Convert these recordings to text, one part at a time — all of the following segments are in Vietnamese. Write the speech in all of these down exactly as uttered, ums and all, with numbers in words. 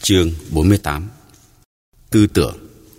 Chương bốn mươi tám. Tư tưởng.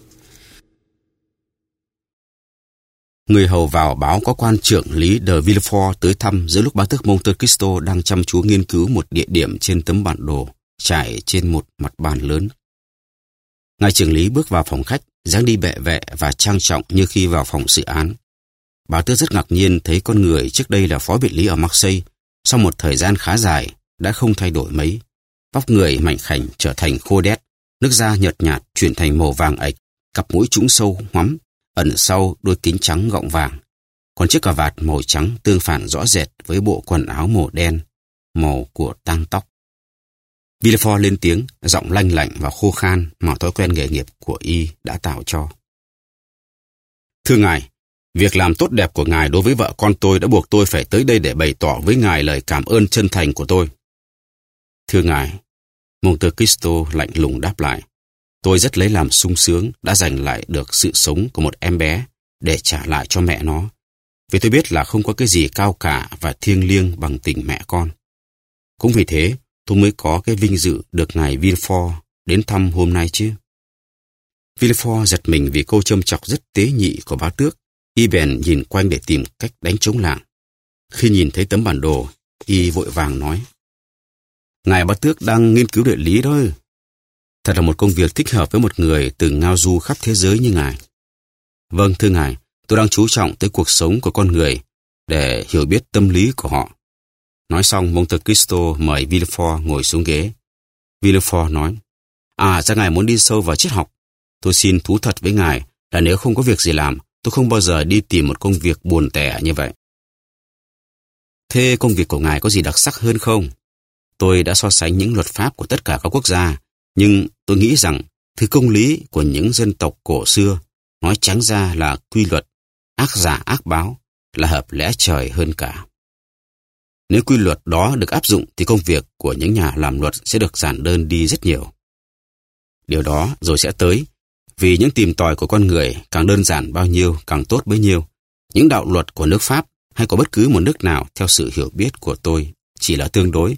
Người hầu vào báo có quan trưởng lý de Villefort tới thăm giữa lúc bá tước Monte Cristo đang chăm chú nghiên cứu một địa điểm trên tấm bản đồ trải trên một mặt bàn lớn. Ngài trưởng lý bước vào phòng khách, dáng đi bệ vệ và trang trọng như khi vào phòng xử án. Bá tước rất ngạc nhiên thấy con người trước đây là phó biện lý ở Marseille, sau một thời gian khá dài đã không thay đổi mấy. Vóc người mảnh khảnh trở thành khô đét, nước da nhợt nhạt chuyển thành màu vàng ạch, cặp mũi trũng sâu hoắm ẩn sau đôi kính trắng gọng vàng, còn chiếc cà vạt màu trắng tương phản rõ rệt với bộ quần áo màu đen, màu của tang tóc. Villefort lên tiếng, giọng lanh lảnh và khô khan mà thói quen nghề nghiệp của y đã tạo cho. Thưa ngài, việc làm tốt đẹp của ngài đối với vợ con tôi đã buộc tôi phải tới đây để bày tỏ với ngài lời cảm ơn chân thành của tôi. Thưa ngài, Monte Cristo lạnh lùng đáp lại, tôi rất lấy làm sung sướng đã giành lại được sự sống của một em bé để trả lại cho mẹ nó, vì tôi biết là không có cái gì cao cả và thiêng liêng bằng tình mẹ con. Cũng vì thế, tôi mới có cái vinh dự được ngài Villefort đến thăm hôm nay chứ. Villefort giật mình vì câu châm chọc rất tế nhị của bá tước. Y bèn nhìn quanh để tìm cách đánh trống lảng. Khi nhìn thấy tấm bản đồ, y vội vàng nói, ngài bá tước đang nghiên cứu địa lý đó. Thật là một công việc thích hợp với một người từng ngao du khắp thế giới như ngài. Vâng, thưa ngài, tôi đang chú trọng tới cuộc sống của con người để hiểu biết tâm lý của họ. Nói xong, Monte Cristo mời Villefort ngồi xuống ghế. Villefort nói, à, ra ngài muốn đi sâu vào triết học. Tôi xin thú thật với ngài là nếu không có việc gì làm, tôi không bao giờ đi tìm một công việc buồn tẻ như vậy. Thế công việc của ngài có gì đặc sắc hơn không? Tôi đã so sánh những luật pháp của tất cả các quốc gia, nhưng tôi nghĩ rằng thứ công lý của những dân tộc cổ xưa, nói trắng ra là quy luật, ác giả ác báo, là hợp lẽ trời hơn cả. Nếu quy luật đó được áp dụng thì công việc của những nhà làm luật sẽ được giản đơn đi rất nhiều. Điều đó rồi sẽ tới, vì những tìm tòi của con người càng đơn giản bao nhiêu càng tốt bấy nhiêu. Những đạo luật của nước Pháp hay của bất cứ một nước nào theo sự hiểu biết của tôi chỉ là tương đối.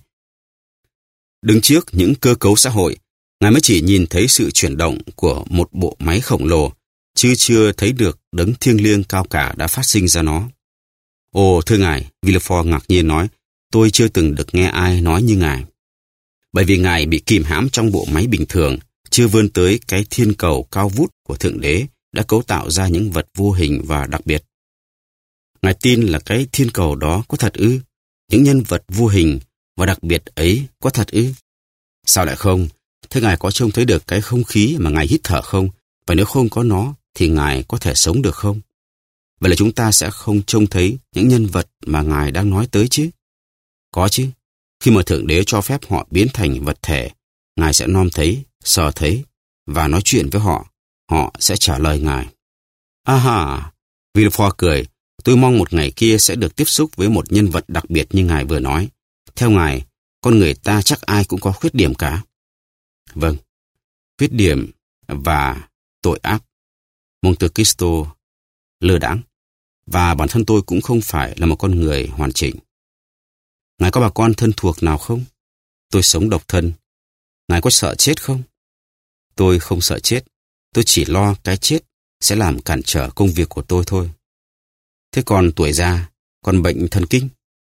Đứng trước những cơ cấu xã hội, ngài mới chỉ nhìn thấy sự chuyển động của một bộ máy khổng lồ, chứ chưa thấy được đấng thiêng liêng cao cả đã phát sinh ra nó. Ồ, thưa ngài, Villefort ngạc nhiên nói, tôi chưa từng được nghe ai nói như ngài. Bởi vì ngài bị kìm hãm trong bộ máy bình thường, chưa vươn tới cái thiên cầu cao vút của Thượng Đế đã cấu tạo ra những vật vô hình và đặc biệt. Ngài tin là cái thiên cầu đó có thật ư? Những nhân vật vô hình và đặc biệt ấy có thật ư? Sao lại không? Thế ngài có trông thấy được cái không khí mà ngài hít thở không? Và nếu không có nó thì ngài có thể sống được không? Vậy là chúng ta sẽ không trông thấy những nhân vật mà ngài đang nói tới chứ? Có chứ. Khi mà Thượng Đế cho phép họ biến thành vật thể, ngài sẽ nom thấy, sờ thấy và nói chuyện với họ. Họ sẽ trả lời ngài. À ha, Villefort cười. Tôi mong một ngày kia sẽ được tiếp xúc với một nhân vật đặc biệt như ngài vừa nói. Theo ngài, con người ta chắc ai cũng có khuyết điểm cả. Vâng, khuyết điểm và tội ác. Monte Cristo lơ đãng. Và bản thân tôi cũng không phải là một con người hoàn chỉnh. Ngài có bà con thân thuộc nào không? Tôi sống độc thân. Ngài có sợ chết không? Tôi không sợ chết. Tôi chỉ lo cái chết sẽ làm cản trở công việc của tôi thôi. Thế còn tuổi già, còn bệnh thần kinh?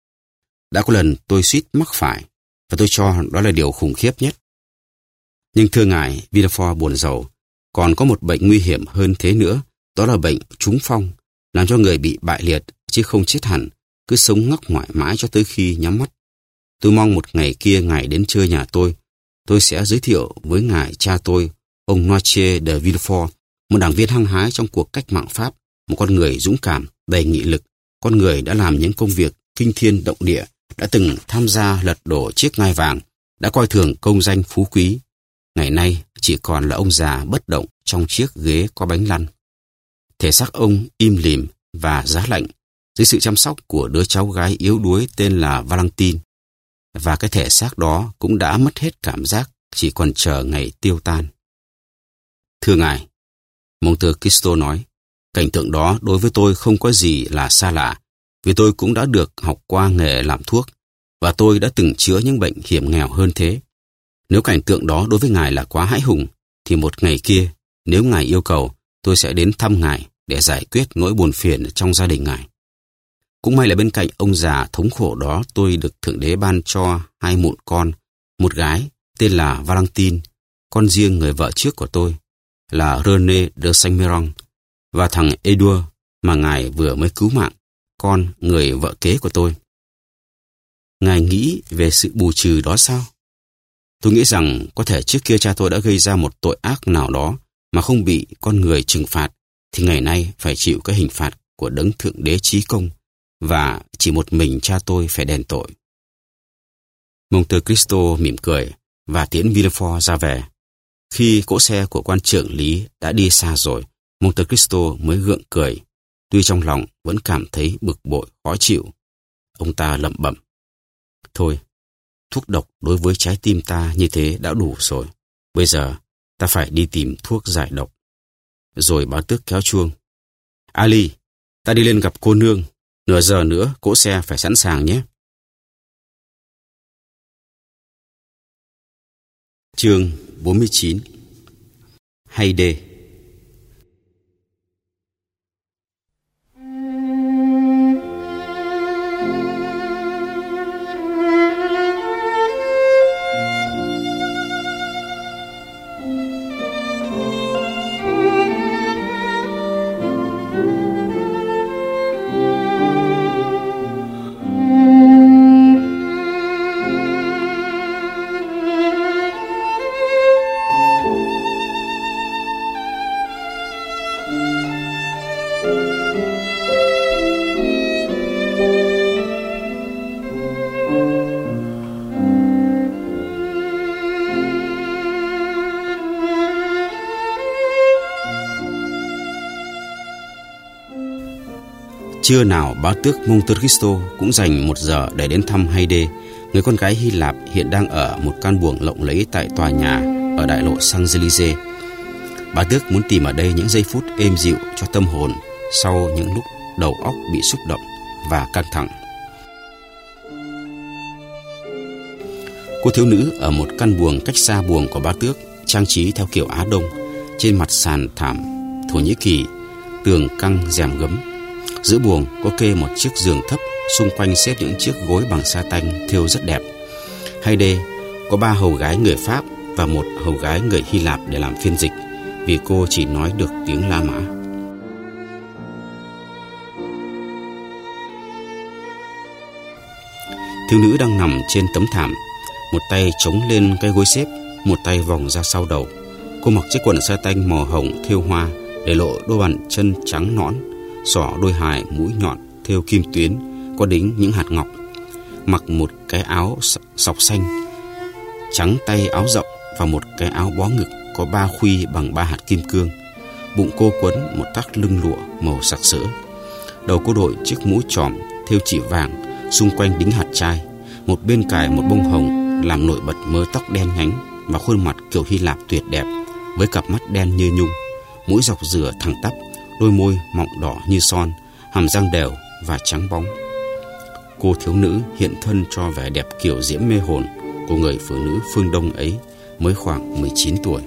Đã có lần tôi suýt mắc phải, và tôi cho đó là điều khủng khiếp nhất. Nhưng thưa ngài, Villefort buồn rầu, còn có một bệnh nguy hiểm hơn thế nữa, đó là bệnh trúng phong, làm cho người bị bại liệt, chứ không chết hẳn, cứ sống ngắc ngoại mãi cho tới khi nhắm mắt. Tôi mong một ngày kia ngài đến chơi nhà tôi, tôi sẽ giới thiệu với ngài cha tôi, ông Noirtier de Villefort, một đảng viên hăng hái trong cuộc cách mạng Pháp, một con người dũng cảm, đầy nghị lực, con người đã làm những công việc kinh thiên động địa, đã từng tham gia lật đổ chiếc ngai vàng, đã coi thường công danh phú quý. Ngày nay chỉ còn là ông già bất động trong chiếc ghế có bánh lăn. Thể xác ông im lìm và giá lạnh dưới sự chăm sóc của đứa cháu gái yếu đuối tên là Valentine. Và cái thể xác đó cũng đã mất hết cảm giác, chỉ còn chờ ngày tiêu tan. Thưa ngài, Monte Cristo nói, cảnh tượng đó đối với tôi không có gì là xa lạ, vì tôi cũng đã được học qua nghề làm thuốc, và tôi đã từng chữa những bệnh hiểm nghèo hơn thế. Nếu cảnh tượng đó đối với Ngài là quá hãi hùng, thì một ngày kia, nếu Ngài yêu cầu, tôi sẽ đến thăm Ngài để giải quyết nỗi buồn phiền trong gia đình Ngài. Cũng may là bên cạnh ông già thống khổ đó, tôi được Thượng Đế ban cho hai mụn con, một gái tên là Valentine, con riêng người vợ trước của tôi, là René de Saint-Méran, và thằng Edouard mà Ngài vừa mới cứu mạng, con người vợ kế của tôi. Ngài nghĩ về sự bù trừ đó sao? Tôi nghĩ rằng có thể trước kia cha tôi đã gây ra một tội ác nào đó mà không bị con người trừng phạt, thì ngày nay phải chịu cái hình phạt của đấng Thượng Đế chí công, và chỉ một mình cha tôi phải đền tội. Monte Cristo mỉm cười và tiễn Villefort ra về. Khi cỗ xe của quan trưởng lý đã đi xa rồi, Monte Cristo mới gượng cười, tuy trong lòng vẫn cảm thấy bực bội khó chịu. Ông ta lẩm bẩm: Thôi, thuốc độc đối với trái tim ta như thế đã đủ rồi. Bây giờ ta phải đi tìm thuốc giải độc. Rồi Bá Tước kéo chuông. Ali, ta đi lên gặp cô nương. Nửa giờ nữa cỗ xe phải sẵn sàng nhé. Chương bốn mươi chín. Haydée. Trưa nào Bá Tước Monte Cristo cũng dành một giờ để đến thăm Haydée, người con gái Hy Lạp hiện đang ở một căn buồng lộng lẫy tại tòa nhà ở đại lộ Champs-Élysées. Bá Tước muốn tìm ở đây những giây phút êm dịu cho tâm hồn sau những lúc đầu óc bị xúc động và căng thẳng. Cô thiếu nữ ở một căn buồng cách xa buồng của Bá Tước, trang trí theo kiểu Á Đông, trên mặt sàn thảm Thổ Nhĩ Kỳ, tường căng rèm gấm. Giữa buồng có kê một chiếc giường thấp, xung quanh xếp những chiếc gối bằng sa tanh thêu rất đẹp. Haydée có ba hầu gái người Pháp và một hầu gái người Hy Lạp để làm phiên dịch, vì cô chỉ nói được tiếng La Mã. Thiếu nữ đang nằm trên tấm thảm, một tay chống lên cái gối xếp, một tay vòng ra sau đầu. Cô mặc chiếc quần sa tanh màu hồng thêu hoa, để lộ đôi bàn chân trắng nõn, xỏ đôi hài mũi nhọn thêu kim tuyến có đính những hạt ngọc. Mặc một cái áo sọc xanh trắng tay áo rộng và một cái áo bó ngực có ba khuy bằng ba hạt kim cương. Bụng cô quấn một tắc lưng lụa màu sặc sỡ. Đầu cô đội chiếc mũ tròm thêu chỉ vàng, xung quanh đính hạt trai. Một bên cài một bông hồng làm nổi bật mớ tóc đen nhánh và khuôn mặt kiểu Hy Lạp tuyệt đẹp, với cặp mắt đen như nhung, mũi dọc dừa thẳng tắp, đôi môi mọng đỏ như son, hàm răng đều và trắng bóng. Cô thiếu nữ hiện thân cho vẻ đẹp kiểu diễm mê hồn của người phụ nữ phương Đông ấy, mới khoảng mười chín tuổi.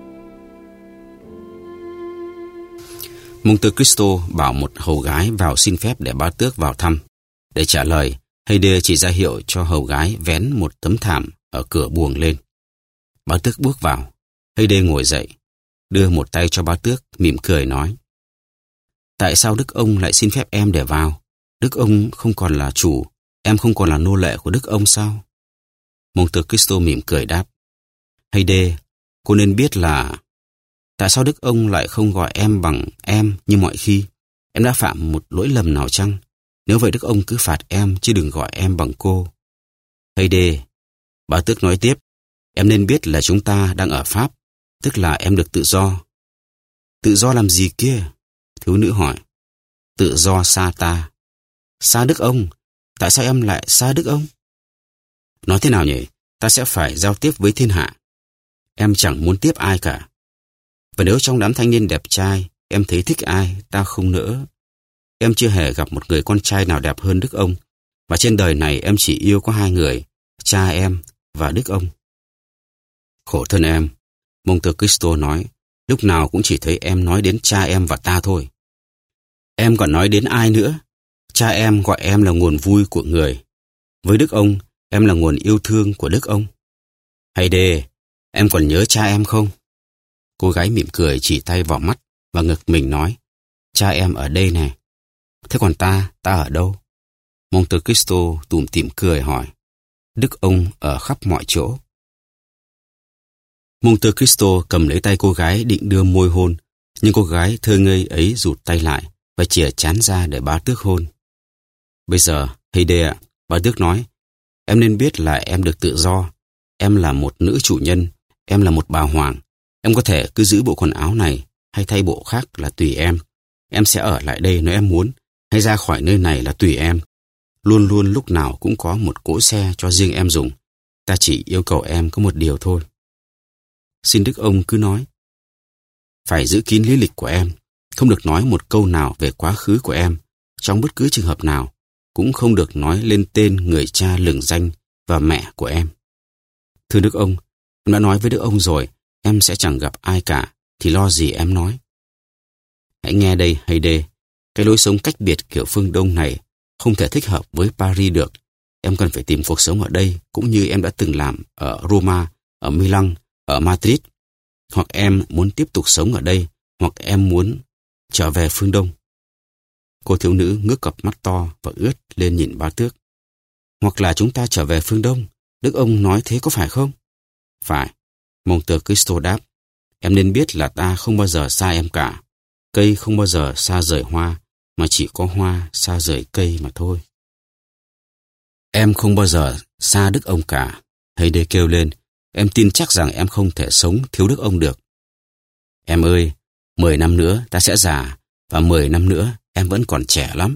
Monte Cristo bảo một hầu gái vào xin phép để Bá Tước vào thăm. Để trả lời, Haydée chỉ ra hiệu cho hầu gái vén một tấm thảm ở cửa buồng lên. Bá Tước bước vào. Haydée ngồi dậy, đưa một tay cho Bá Tước, mỉm cười nói: Tại sao Đức ông lại xin phép em để vào? Đức ông không còn là chủ, em không còn là nô lệ của Đức ông sao? Monte Cristo mỉm cười đáp: Haydée, cô nên biết là tại sao Đức ông lại không gọi em bằng em như mọi khi? Em đã phạm một lỗi lầm nào chăng? Nếu vậy Đức ông cứ phạt em chứ đừng gọi em bằng cô. Haydée, Bá Tước nói tiếp, em nên biết là chúng ta đang ở Pháp, tức là em được tự do. Tự do làm gì kia? Thiếu nữ hỏi. Tự do xa ta. Xa Đức ông? Tại sao em lại xa Đức ông? Nói thế nào nhỉ? Ta sẽ phải giao tiếp với thiên hạ. Em chẳng muốn tiếp ai cả. Và nếu trong đám thanh niên đẹp trai em thấy thích ai, ta không nỡ. Em chưa hề gặp một người con trai nào đẹp hơn Đức ông. Và trên đời này em chỉ yêu có hai người, cha em và Đức ông. Khổ thân em, Monte Cristo nói, lúc nào cũng chỉ thấy em nói đến cha em và ta thôi. Em còn nói đến ai nữa? Cha em gọi em là nguồn vui của người. Với Đức ông, em là nguồn yêu thương của Đức ông. Hay đê, em còn nhớ cha em không? Cô gái mỉm cười chỉ tay vào mắt và ngực mình nói, cha em ở đây này. Thế còn ta, ta ở đâu? Monte Cristo tủm tỉm cười hỏi, Đức ông ở khắp mọi chỗ. Monte Cristo cầm lấy tay cô gái định đưa môi hôn, nhưng cô gái thơ ngây ấy rụt tay lại và chìa trán ra để bá tước hôn. Bây giờ, Heide ạ, bá tước nói, em nên biết là em được tự do. Em là một nữ chủ nhân, em là một bà hoàng. Em có thể cứ giữ bộ quần áo này hay thay bộ khác là tùy em. Em sẽ ở lại đây nếu em muốn, hay ra khỏi nơi này là tùy em. Luôn luôn lúc nào cũng có một cỗ xe cho riêng em dùng. Ta chỉ yêu cầu em có một điều thôi. Xin Đức ông cứ nói. Phải giữ kín lý lịch của em, không được nói một câu nào về quá khứ của em, trong bất cứ trường hợp nào, cũng không được nói lên tên người cha lừng danh và mẹ của em. Thưa Đức ông, em đã nói với Đức ông rồi, em sẽ chẳng gặp ai cả, thì lo gì em nói. Hãy nghe đây, Heide, cái lối sống cách biệt kiểu phương Đông này không thể thích hợp với Paris được. Em cần phải tìm cuộc sống ở đây, cũng như em đã từng làm ở Roma, ở Milan, ở Madrid. Hoặc em muốn tiếp tục sống ở đây, hoặc em muốn trở về phương Đông. Cô thiếu nữ ngước cặp mắt to và ướt lên nhìn bá tước. Hoặc là chúng ta trở về phương Đông, Đức ông nói thế có phải không? Phải, Monte Cristo đáp. Em nên biết là ta không bao giờ xa em cả. Cây không bao giờ xa rời hoa, mà chỉ có hoa xa rời cây mà thôi. Em không bao giờ xa Đức ông cả. Heide kêu lên, em tin chắc rằng em không thể sống thiếu Đức ông được. Em ơi, mười năm nữa ta sẽ già, và mười năm nữa em vẫn còn trẻ lắm.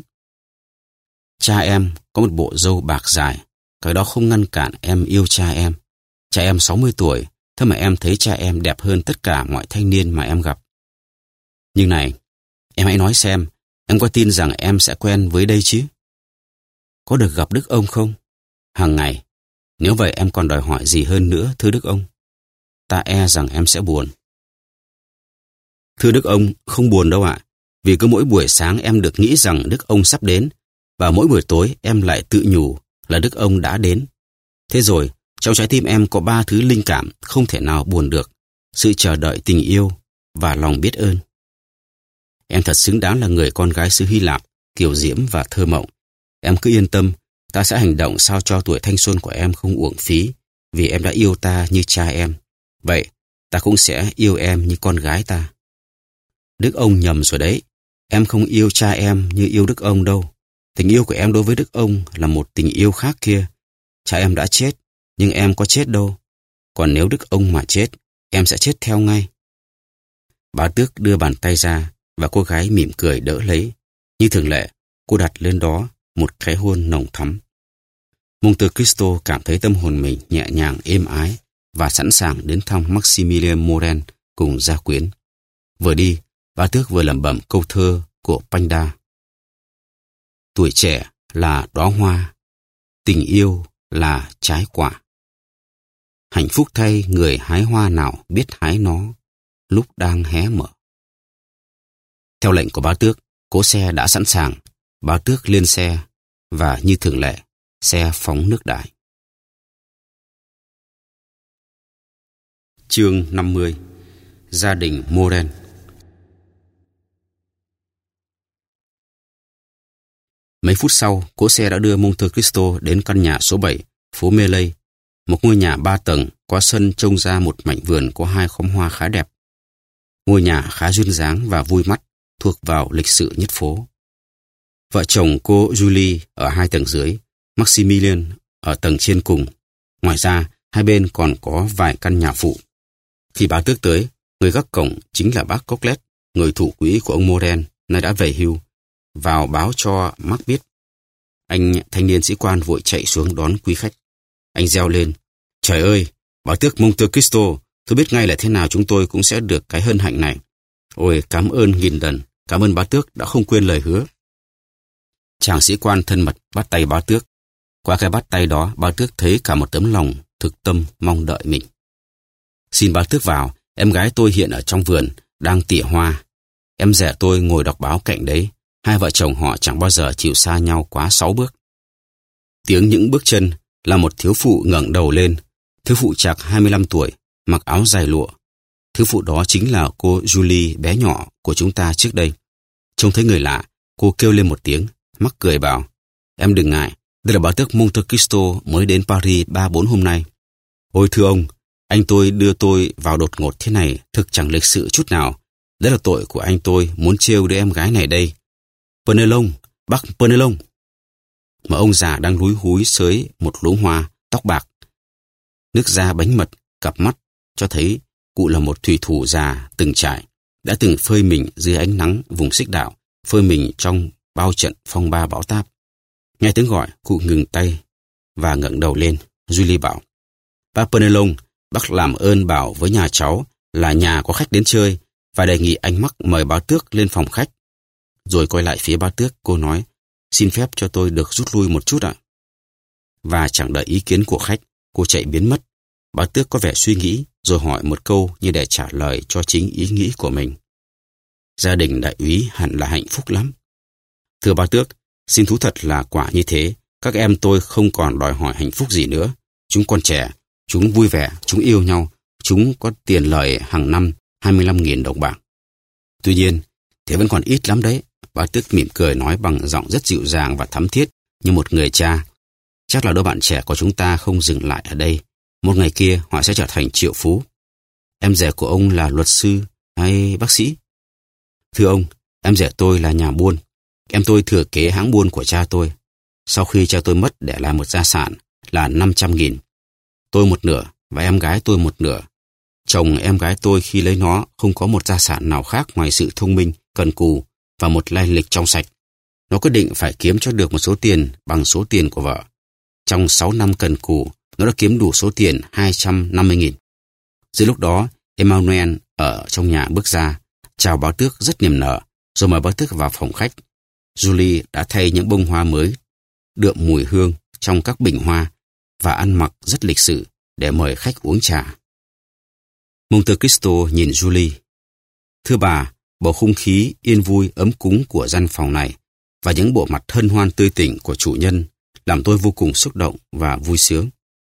Cha em có một bộ râu bạc dài, cái đó không ngăn cản em yêu cha em. Cha em sáu mươi tuổi, thế mà em thấy cha em đẹp hơn tất cả mọi thanh niên mà em gặp. Nhưng này, em hãy nói xem, em có tin rằng em sẽ quen với đây chứ? Có được gặp Đức ông không? Hàng ngày. Nếu vậy em còn đòi hỏi gì hơn nữa, thưa Đức ông? Ta e rằng em sẽ buồn. Thưa Đức ông, không buồn đâu ạ. Vì cứ mỗi buổi sáng em được nghĩ rằng Đức ông sắp đến, và mỗi buổi tối em lại tự nhủ là Đức ông đã đến. Thế rồi, trong trái tim em có ba thứ linh cảm không thể nào buồn được: sự chờ đợi tình yêu và lòng biết ơn. Em thật xứng đáng là người con gái xứ Hy Lạp, kiều diễm và thơ mộng. Em cứ yên tâm, ta sẽ hành động sao cho tuổi thanh xuân của em không uổng phí, vì em đã yêu ta như cha em. Vậy, ta cũng sẽ yêu em như con gái ta. Đức ông nhầm rồi đấy. Em không yêu cha em như yêu Đức ông đâu. Tình yêu của em đối với Đức ông là một tình yêu khác kia. Cha em đã chết, nhưng em có chết đâu. Còn nếu Đức ông mà chết, em sẽ chết theo ngay. Bá tước đưa bàn tay ra, và cô gái mỉm cười đỡ lấy. Như thường lệ, cô đặt lên đó một cái hôn nồng thắm. Monte Cristo cảm thấy tâm hồn mình nhẹ nhàng êm ái và sẵn sàng đến thăm Maximilien Morel cùng gia quyến. Vừa đi, bá tước vừa lẩm bẩm câu thơ của Panda. Tuổi trẻ là đóa hoa, tình yêu là trái quả. Hạnh phúc thay người hái hoa nào biết hái nó lúc đang hé mở. Theo lệnh của bá tước, cỗ xe đã sẵn sàng. Bá tước lên xe và như thường lệ, xe phóng nước đại. Chương năm mươi. Gia đình Morel. Mấy phút sau, cỗ xe đã đưa Monte Cristo đến căn nhà số bảy, phố Melay, một ngôi nhà ba tầng có sân trông ra một mảnh vườn có hai khóm hoa khá đẹp. Ngôi nhà khá duyên dáng và vui mắt, thuộc vào lịch sự nhất phố. Vợ chồng cô Julie ở hai tầng dưới, Maximilien ở tầng trên cùng. Ngoài ra, hai bên còn có vài căn nhà phụ. Khi bá tước tới, người gác cổng chính là bác Coquelet, người thủ quỹ của ông Morel, nay đã về hưu, vào báo cho Mark biết. Anh thanh niên sĩ quan vội chạy xuống đón quý khách. Anh reo lên: "Trời ơi, bá tước Monte Cristo, tôi biết ngay là thế nào chúng tôi cũng sẽ được cái hân hạnh này. Ôi, cảm ơn nghìn lần, cảm ơn bá tước đã không quên lời hứa." Chàng sĩ quan thân mật bắt tay bá tước. Qua cái bắt tay đó, bá tước thấy cả một tấm lòng thực tâm mong đợi mình. Xin bá tước vào, em gái tôi hiện ở trong vườn, đang tỉa hoa. Em rể tôi ngồi đọc báo cạnh đấy. Hai vợ chồng họ chẳng bao giờ chịu xa nhau quá sáu bước. Tiếng những bước chân là một thiếu phụ ngẩng đầu lên. Thiếu phụ chạc hai mươi lăm tuổi, mặc áo dài lụa. Thiếu phụ đó chính là cô Julie bé nhỏ của chúng ta trước đây. Trông thấy người lạ, cô kêu lên một tiếng, mắc cười bảo, em đừng ngại, đây là bá tước Monte Cristo mới đến Paris ba bốn hôm nay. Ôi thưa ông, anh tôi đưa tôi vào đột ngột thế này thực chẳng lịch sự chút nào. Đấy là tội của anh tôi muốn trêu đứa em gái này đây. Penelon, bác Penelon. Mà ông già đang lúi húi xới một luống hoa, tóc bạc. Nước da bánh mật, cặp mắt, cho thấy cụ là một thủy thủ già từng trải, đã từng phơi mình dưới ánh nắng vùng xích đạo, phơi mình trong bao trận phong ba bão táp. Nghe tiếng gọi, cụ ngừng tay và ngẩng đầu lên. Julie bảo, bác Penelon, bác làm ơn bảo với nhà cháu là nhà có khách đến chơi và đề nghị anh Mắc mời bá tước lên phòng khách. Rồi quay lại phía bá tước, cô nói, xin phép cho tôi được rút lui một chút ạ. Và chẳng đợi ý kiến của khách, cô chạy biến mất. Bá tước có vẻ suy nghĩ, rồi hỏi một câu như để trả lời cho chính ý nghĩ của mình. Gia đình đại úy hẳn là hạnh phúc lắm. Thưa bá tước, xin thú thật là quả như thế. Các em tôi không còn đòi hỏi hạnh phúc gì nữa. Chúng còn trẻ, chúng vui vẻ, chúng yêu nhau, chúng có tiền lời hàng năm hai mươi lăm nghìn đồng bạc. Tuy nhiên, thế vẫn còn ít lắm đấy. Bá tước mỉm cười nói bằng giọng rất dịu dàng và thắm thiết như một người cha. Chắc là đôi bạn trẻ của chúng ta không dừng lại ở đây. Một ngày kia họ sẽ trở thành triệu phú. Em rể của ông là luật sư hay bác sĩ? Thưa ông, em rể tôi là nhà buôn. Em tôi thừa kế hãng buôn của cha tôi. Sau khi cha tôi mất để lại một gia sản là năm trăm nghìn. Tôi một nửa và em gái tôi một nửa. Chồng em gái tôi khi lấy nó không có một gia sản nào khác ngoài sự thông minh, cần cù và một lai lịch trong sạch. Nó quyết định phải kiếm cho được một số tiền bằng số tiền của vợ. Trong sáu năm cần cù, nó đã kiếm đủ số tiền hai trăm năm mươi nghìn. Giữa lúc đó, Emmanuel ở trong nhà bước ra, chào bá tước rất niềm nở, rồi mời bá tước vào phòng khách. Julie đã thay những bông hoa mới, đượm mùi hương trong các bình hoa và ăn mặc rất lịch sự để mời khách uống trà. Monte Cristo nhìn Julie. Thưa bà, bầu không khí yên vui ấm cúng của gian phòng này và những bộ mặt hân hoan tươi tỉnh của chủ nhân làm tôi vô cùng xúc động và vui sướng.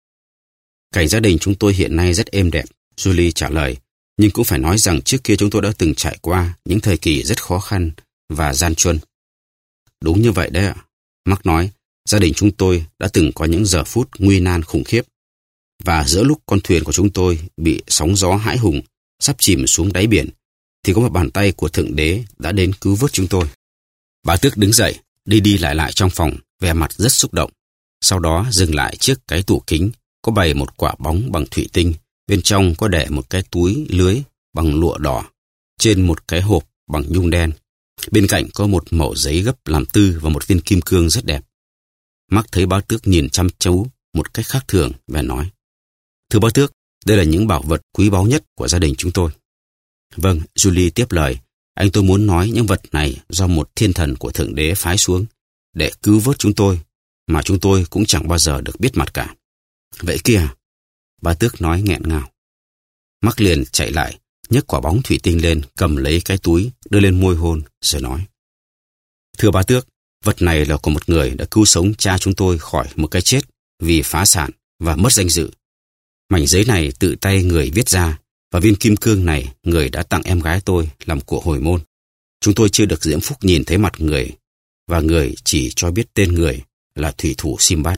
Cảnh gia đình chúng tôi hiện nay rất êm đẹp, Julie trả lời, nhưng cũng phải nói rằng trước kia chúng tôi đã từng trải qua những thời kỳ rất khó khăn và gian truân. Đúng như vậy đấy ạ. Mark nói, gia đình chúng tôi đã từng có những giờ phút nguy nan khủng khiếp. Và giữa lúc con thuyền của chúng tôi bị sóng gió hãi hùng, sắp chìm xuống đáy biển, thì có một bàn tay của Thượng Đế đã đến cứu vớt chúng tôi. Bá tước đứng dậy, đi đi lại lại trong phòng, vẻ mặt rất xúc động. Sau đó dừng lại trước cái tủ kính, có bày một quả bóng bằng thủy tinh, bên trong có để một cái túi lưới bằng lụa đỏ, trên một cái hộp bằng nhung đen. Bên cạnh có một mẩu giấy gấp làm tư và một viên kim cương rất đẹp. Mark thấy bá tước nhìn chăm chú một cách khác thường và nói, thưa bá tước, đây là những bảo vật quý báu nhất của gia đình chúng tôi. Vâng, Julie tiếp lời, anh tôi muốn nói những vật này do một thiên thần của Thượng Đế phái xuống để cứu vớt chúng tôi, mà chúng tôi cũng chẳng bao giờ được biết mặt cả. Vậy kìa, bá tước nói nghẹn ngào. Mark liền chạy lại, nhấc quả bóng thủy tinh lên, cầm lấy cái túi, đưa lên môi hôn, rồi nói, thưa bá tước, vật này là của một người đã cứu sống cha chúng tôi khỏi một cái chết vì phá sản và mất danh dự. Mảnh giấy này tự tay người viết ra, và viên kim cương này người đã tặng em gái tôi làm của hồi môn. Chúng tôi chưa được diễm phúc nhìn thấy mặt người, và người chỉ cho biết tên người là thủy thủ Sinbad.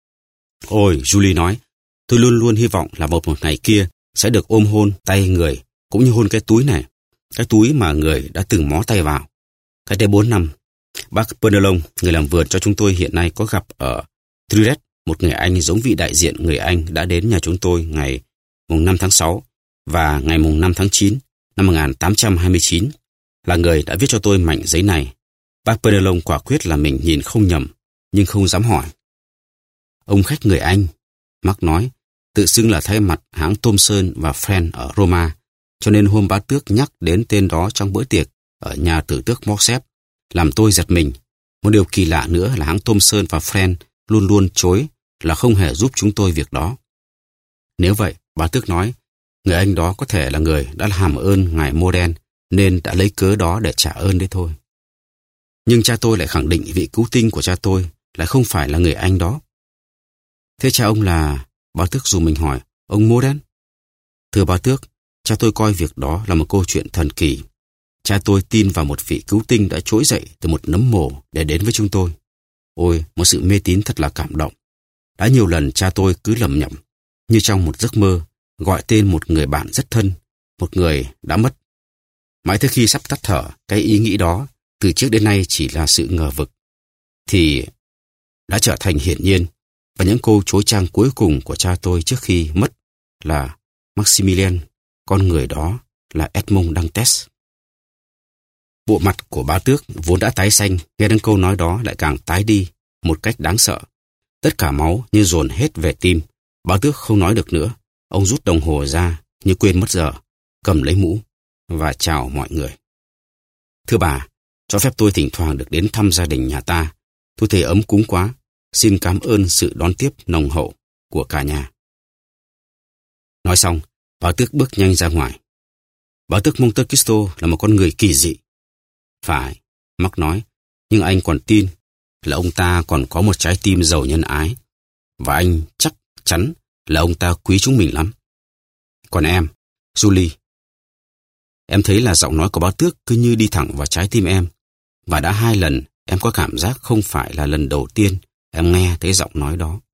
Ôi, Julie nói, tôi luôn luôn hy vọng là một một ngày kia sẽ được ôm hôn tay người, cũng như hôn cái túi này, cái túi mà người đã từng mó tay vào. Cách đây bốn năm, bác Penelon, người làm vườn cho chúng tôi hiện nay có gặp ở Triret, một người Anh giống vị đại diện người Anh đã đến nhà chúng tôi ngày mùng năm tháng sáu và ngày mùng năm tháng chín năm một nghìn tám trăm hai mươi chín, là người đã viết cho tôi mảnh giấy này. Bác Penelon quả quyết là mình nhìn không nhầm, nhưng không dám hỏi. Ông khách người Anh, Mark nói, tự xưng là thay mặt hãng Thomson và Friend ở Roma, cho nên hôm bá tước nhắc đến tên đó trong bữa tiệc ở nhà tử tước Morcerf, làm tôi giật mình. Một điều kỳ lạ nữa là hãng Thomson và Friend luôn luôn chối là không hề giúp chúng tôi việc đó. Nếu vậy, bá tước nói, Người anh đó có thể là người đã hàm ơn ngài Morden nên đã lấy cớ đó để trả ơn đấy thôi. Nhưng cha tôi lại khẳng định vị cứu tinh của cha tôi lại không phải là người anh đó. Thế cha ông là... Bá Tước dù mình hỏi, ông Morden? Thưa bá tước, cha tôi coi việc đó là một câu chuyện thần kỳ. Cha tôi tin vào một vị cứu tinh đã trỗi dậy từ một nấm mồ để đến với chúng tôi. Ôi, một sự mê tín thật là cảm động. Đã nhiều lần cha tôi cứ lầm nhầm, như trong một giấc mơ, gọi tên một người bạn rất thân, một người đã mất. Mãi tới khi sắp tắt thở, cái ý nghĩ đó, từ trước đến nay chỉ là sự ngờ vực, thì đã trở thành hiển nhiên, và những câu chối chang cuối cùng của cha tôi trước khi mất là Maximilien, con người đó là Edmond Dantes. Bộ mặt của bá tước vốn đã tái xanh, nghe đến câu nói đó lại càng tái đi một cách đáng sợ. Tất cả máu như dồn hết về tim. Bá tước không nói được nữa. Ông rút đồng hồ ra như quên mất giờ, cầm lấy mũ và chào mọi người. Thưa bà, cho phép tôi thỉnh thoảng được đến thăm gia đình nhà ta. Tôi thấy ấm cúng quá. Xin cảm ơn sự đón tiếp nồng hậu của cả nhà. Nói xong, bá tước bước nhanh ra ngoài. Bá tước Monte Cristo là một con người kỳ dị. Phải, Mark nói, nhưng anh còn tin là ông ta còn có một trái tim giàu nhân ái. Và anh chắc chắn là ông ta quý chúng mình lắm. Còn em, Julie, em thấy là giọng nói của bá tước cứ như đi thẳng vào trái tim em. Và đã hai lần em có cảm giác không phải là lần đầu tiên em nghe thấy giọng nói đó.